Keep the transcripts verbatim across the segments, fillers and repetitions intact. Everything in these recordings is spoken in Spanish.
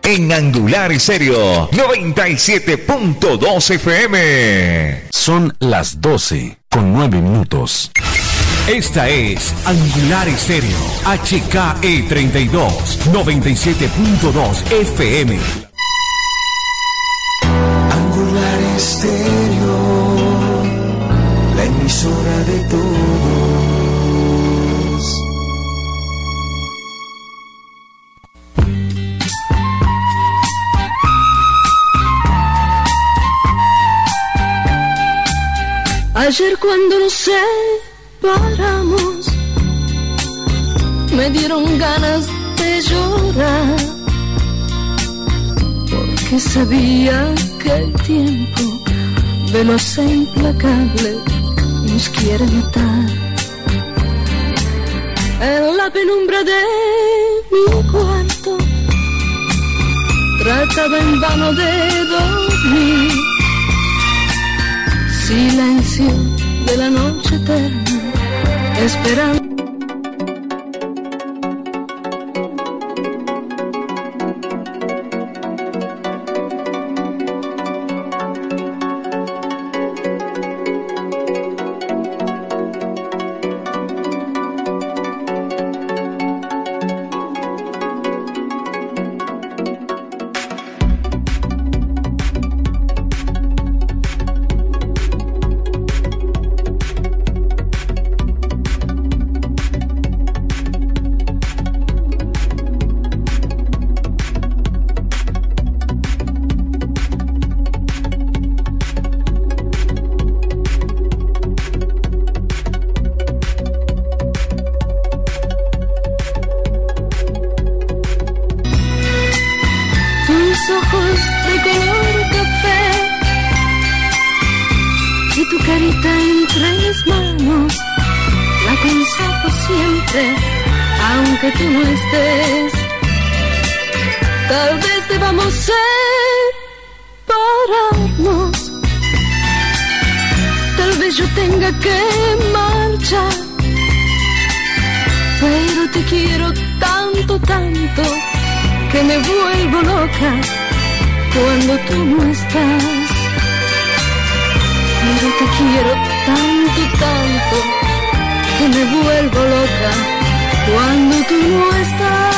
en Angular Estéreo noventa y siete punto dos F M. Son las doce con nueve minutos. Esta es Angular Estéreo H K E treinta y dos, noventa y siete punto dos F M. Angular Estéreo, la emisora de todos. Ayer cuando nos separamos, me dieron ganas de llorar, porque sabía que el tiempo veloz e implacable nos quiere matar. En la penumbra de mi cuarto trataba en vano de dormir. Silencio de la noche eterna, esperando. Cuando tú no estás, pero te quiero tanto, tanto, que me vuelvo loca cuando tú no estás.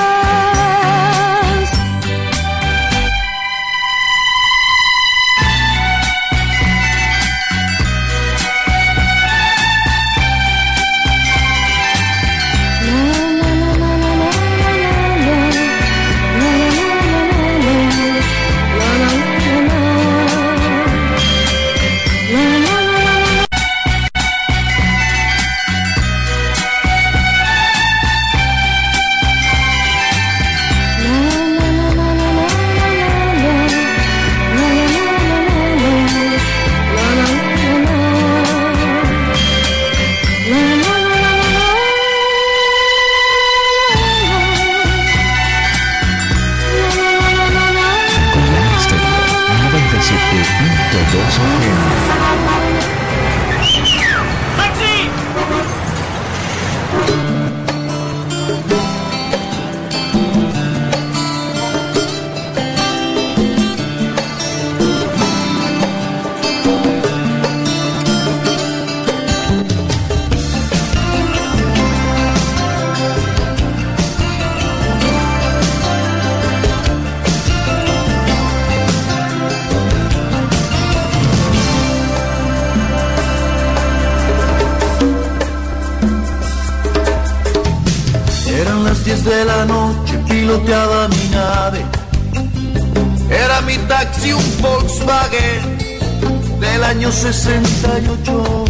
De la noche piloteaba mi nave, era mi taxi un Volkswagen del año sesenta y ocho.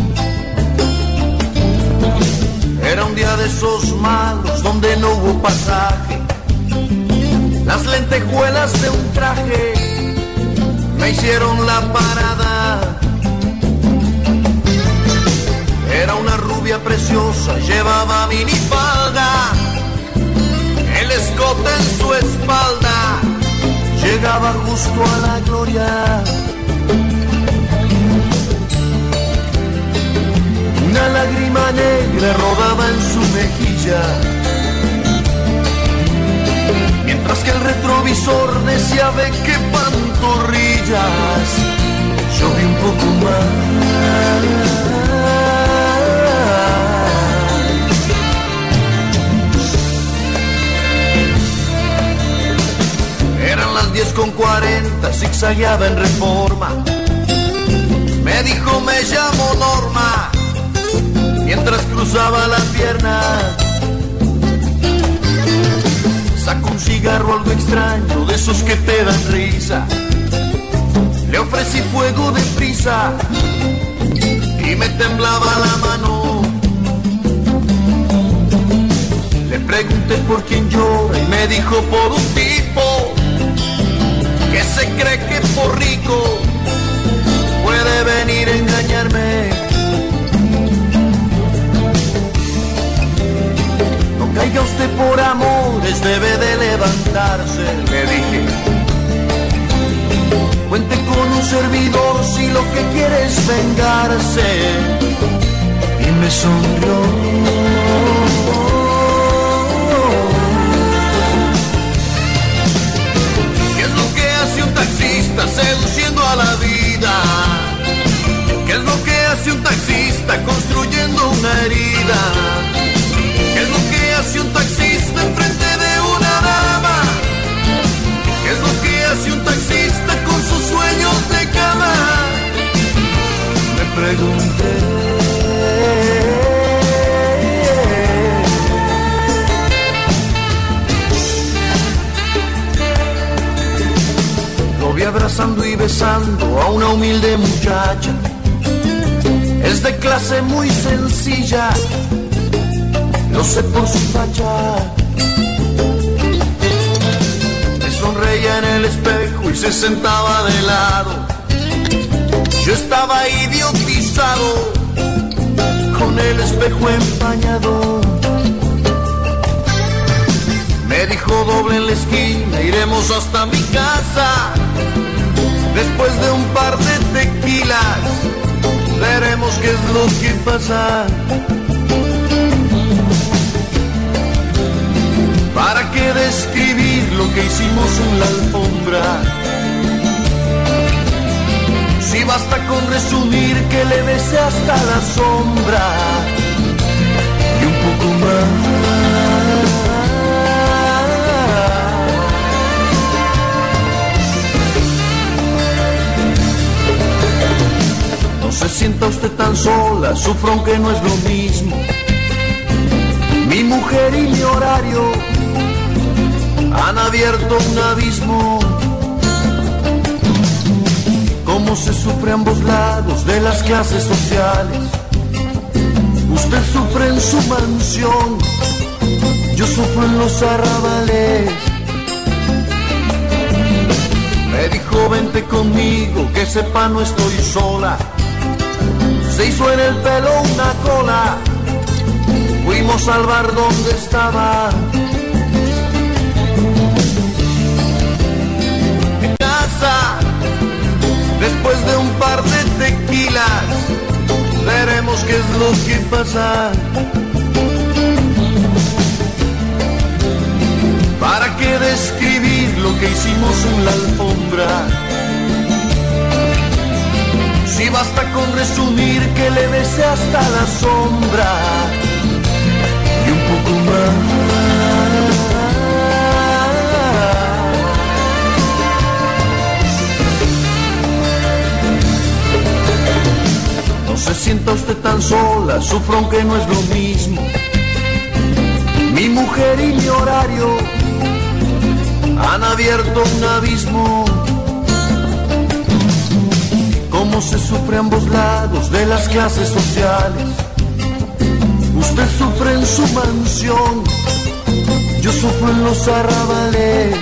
Era un día de esos malos donde no hubo pasaje, las lentejuelas de un traje me hicieron la parada. Era una rubia preciosa, llevaba minifalda, el escote en su espalda llegaba justo a la gloria. Una lágrima negra rodaba en su mejilla, mientras que el retrovisor visor decía ve qué pantorrillas, yo vi un poco más. Eran las diez con cuarenta, zigzagueaba en Reforma. Me dijo me llamo Norma, mientras cruzaba la pierna. Sacó un cigarro algo extraño, de esos que te dan risa. Le ofrecí fuego de prisa y me temblaba la mano. Le pregunté por quién llora y me dijo por un tipo que se cree que por rico puede venir a engañarme. No caiga usted por amores, debe de levantarse, le dije. Cuente con un servidor si lo que quiere es vengarse. Y me sonrió. ¿Qué es lo que hace un taxista seduciendo a la vida? ¿Qué es lo que hace un taxista construyendo una herida? ¿Qué es lo que hace un taxista enfrente de una dama? ¿Qué es lo que hace un taxista con sus sueños de cama? Me pregunté. Lo vi abrazando y besando a una humilde muchacha. Es de clase muy sencilla, lo sé por su facha. Me sonreía en el espejo y se sentaba de lado. Yo estaba idiotizado, con el espejo empañado. Me dijo doble en la esquina, iremos hasta mi casa. Después de un par de tequilas, veremos qué es lo que pasa. ¿Para qué describir lo que hicimos en la alfombra? Si basta con resumir que le besé hasta la sombra y un poco más. No se sienta usted tan sola, sufro aunque no es lo mismo. Mi mujer y mi horario han abierto un abismo. Cómo se sufre a ambos lados de las clases sociales. Usted sufre en su mansión, yo sufro en los arrabales. Me dijo vente conmigo, que sepa no estoy sola. Se hizo en el pelo una cola, fuimos al bar donde estaba. En casa, después de un par de tequilas, veremos qué es lo que pasa. ¿Para qué describir lo que hicimos en la alfombra? Si basta con resumir que le besé hasta la sombra y un poco más. No se sienta usted tan sola, sufro aunque no es lo mismo. Mi mujer y mi horario han abierto un abismo. Cómo se sufre a ambos lados de las clases sociales. Usted sufre en su mansión, yo sufro en los arrabales.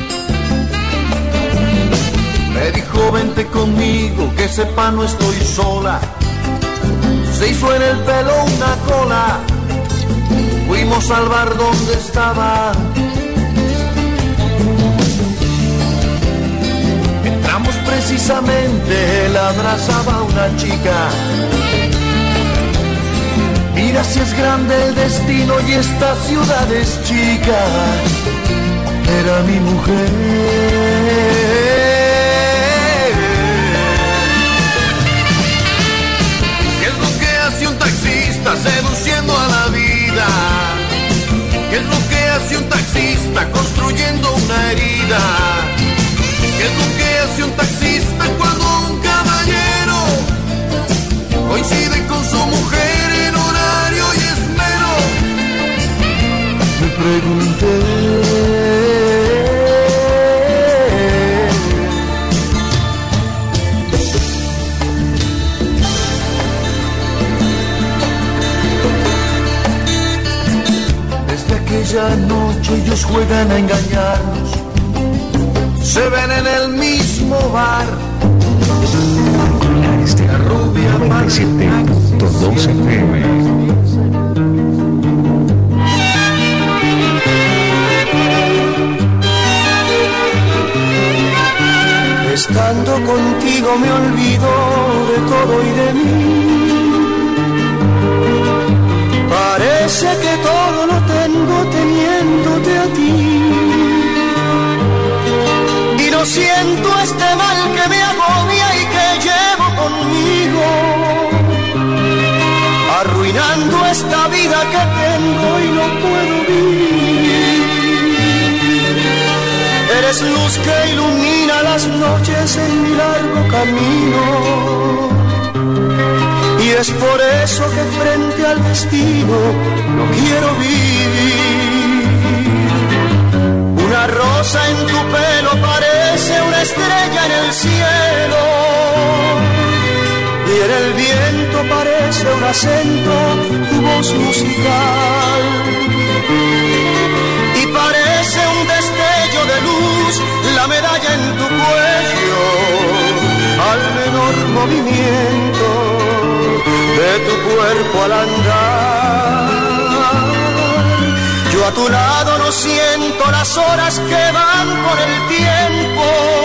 Me dijo vente conmigo, que sepa no estoy sola. Se hizo en el pelo una cola, fuimos al bar donde estaba. Entramos precisamente, la abrazaba una chica. Mira si es grande el destino y esta ciudad es chica. era mi mujer. ¿Qué es lo que hace un taxista seduciendo a la vida? ¿Qué es lo que hace un taxista construyendo una herida? ¿Qué es lo que hace un taxista cuando un caballero coincide con su mujer en horario y esmero? Me pregunté. Desde aquella noche ellos juegan a engañarnos, se ven en el mismo bar. La rubia noventa y siete punto dos F M. Estando contigo me olvido de todo y de mí. Parece que todo lo tengo teniéndote a ti. Y no siento este mal que me agobia y que llevo conmigo, arruinando esta vida que tengo y no puedo vivir. Eres luz que ilumina las noches en mi largo camino, y es por eso que frente al destino no quiero vivir. Una rosa en tu pelo parece una estrella en el cielo, y en el viento parece un acento tu voz musical. Y parece un destello de luz la medalla en tu cuello al menor movimiento de tu cuerpo al andar. Yo a tu lado no siento las horas que van con el tiempo,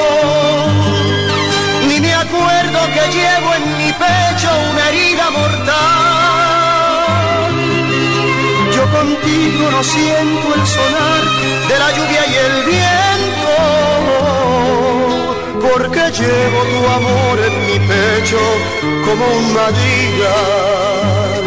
ni me acuerdo que llevo en mi pecho una herida mortal. Yo contigo no siento el sonar de la lluvia y el viento, porque llevo tu amor en mi pecho como un madrigal.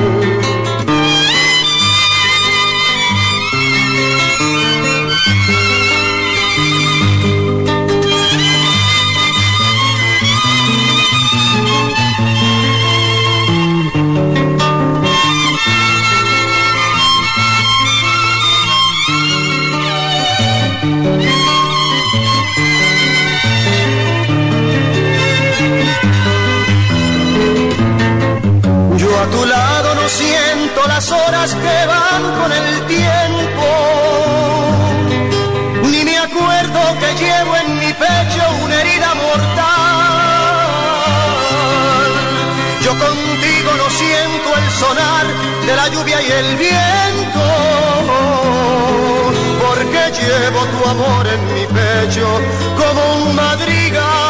A tu lado no siento las horas que van con el tiempo, ni me acuerdo que llevo en mi pecho una herida mortal. Yo contigo no siento el sonar de la lluvia y el viento, porque llevo tu amor en mi pecho como un madrigal.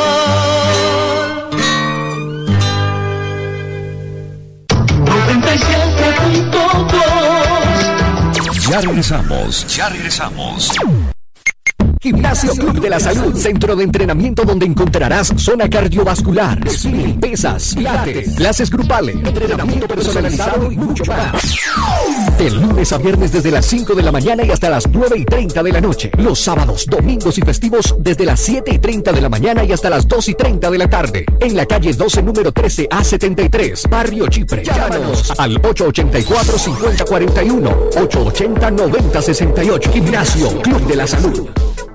Ya regresamos, ya regresamos. Gimnasio Club de la Salud, centro de entrenamiento donde encontrarás zona cardiovascular, spinning, pesas, pilates, clases grupales, entrenamiento personalizado y mucho más. De lunes a viernes desde las cinco de la mañana y hasta las nueve y treinta de la noche. Los sábados, domingos y festivos desde las siete y treinta de la mañana y hasta las dos y treinta de la tarde. En la calle doce, número trece A setenta y tres, Barrio Chipre. Llámanos al ocho ocho cuatro, cinco cero cuatro uno, ocho ocho cero, nueve cero seis ocho. Gimnasio Club de la Salud.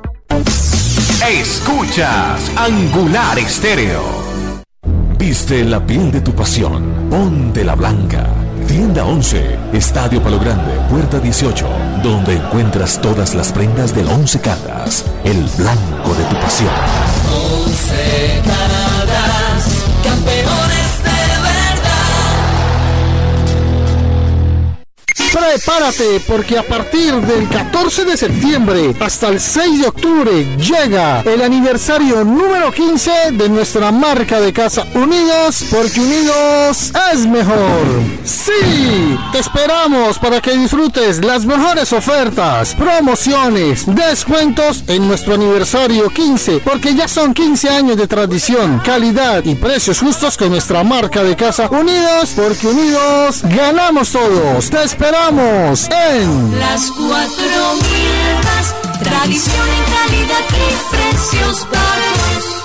Escuchas Angular Estéreo. Viste la piel de tu pasión, ponte la blanca. Tienda once, Estadio Palo Grande, Puerta dieciocho, donde encuentras todas las prendas del Once Caldas, el blanco de tu pasión. Once Caldas, campeones de verdad. Prepárate porque a partir del catorce de septiembre hasta el seis de octubre llega el aniversario número quince de nuestra marca de casa Unidos, porque unidos es mejor. Sí, te esperamos para que disfrutes las mejores ofertas, promociones, descuentos en nuestro aniversario quince, porque ya son quince años de tradición, calidad y precios justos con nuestra marca de casa Unidos, porque unidos ganamos todos. Te esperamos en Las Cuatro Mierdas, tradición en calidad y precios bajos.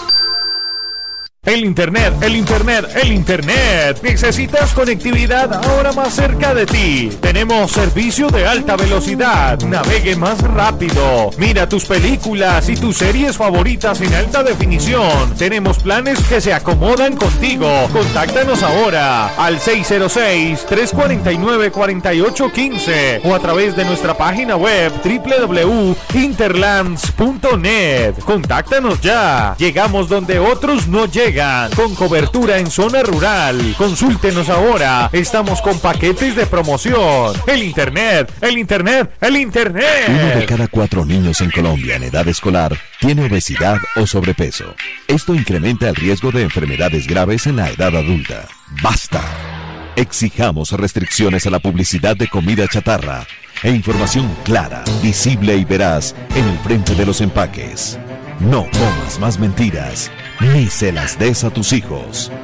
El internet, el internet, el internet. ¿Necesitas conectividad ahora más cerca de ti? Tenemos servicio de alta velocidad. Navegue más rápido. Mira tus películas y tus series favoritas en alta definición. Tenemos planes que se acomodan contigo. Contáctanos ahora al seis cero seis, tres cuatro nueve, cuatro ocho uno cinco o a través de nuestra página web doble u doble u doble u punto interlands punto net. Contáctanos ya. Llegamos donde otros no llegan. Con cobertura en zona rural. Consúltenos ahora. Estamos con paquetes de promoción. El internet, el internet, el internet. Uno de cada cuatro niños en Colombia en edad escolar tiene obesidad o sobrepeso. Esto incrementa el riesgo de enfermedades graves en la edad adulta. ¡Basta! Exijamos restricciones a la publicidad de comida chatarra e información clara, visible y veraz en el frente de los empaques. No comas más mentiras, ni se las des a tus hijos.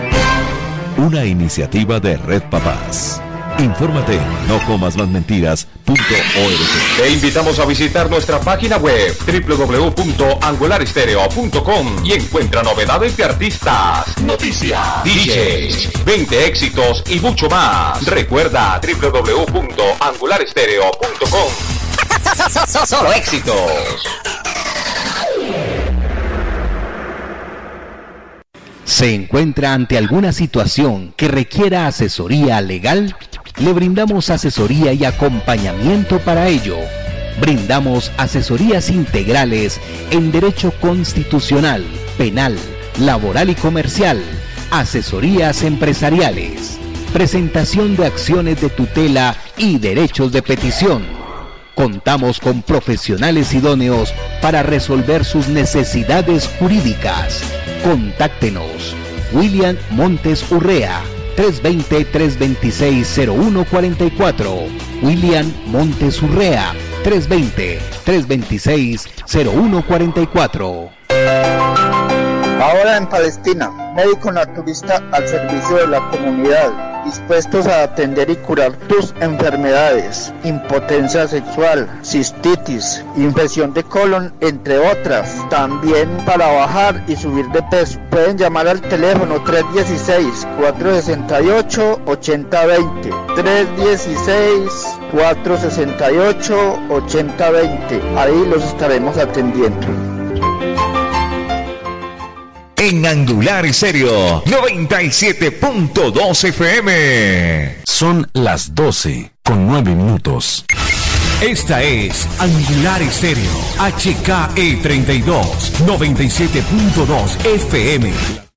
Una iniciativa de Red Papás. Infórmate en no comas más mentiras punto org. Te invitamos a visitar nuestra página web doble u doble u doble u punto angular estéreo punto com y encuentra novedades de artistas, noticias, D Js, veinte éxitos y mucho más. Recuerda doble u doble u doble u punto angular estéreo punto com. Solo éxitos. ¿Se encuentra ante alguna situación que requiera asesoría legal? Le brindamos asesoría y acompañamiento para ello. Brindamos asesorías integrales en derecho constitucional, penal, laboral y comercial, asesorías empresariales, presentación de acciones de tutela y derechos de petición. Contamos con profesionales idóneos para resolver sus necesidades jurídicas. Contáctenos. William Montes Urrea, tres dos cero, tres dos seis, cero uno cuatro cuatro. William Montes Urrea, tres dos cero, tres dos seis, cero uno cuatro cuatro. Ahora en Palestina, médico naturista al servicio de la comunidad, dispuestos a atender y curar tus enfermedades, impotencia sexual, cistitis, infección de colon, entre otras. También para bajar y subir de peso. Pueden llamar al teléfono tres uno seis, cuatro seis ocho, ocho cero dos cero, tres uno seis, cuatro seis ocho, ocho cero dos cero. Ahí los estaremos atendiendo. En Angular Estéreo noventa y siete punto dos F M. Son las doce con nueve minutos. Esta es Angular Estéreo H K E treinta y dos, noventa y siete punto dos F M.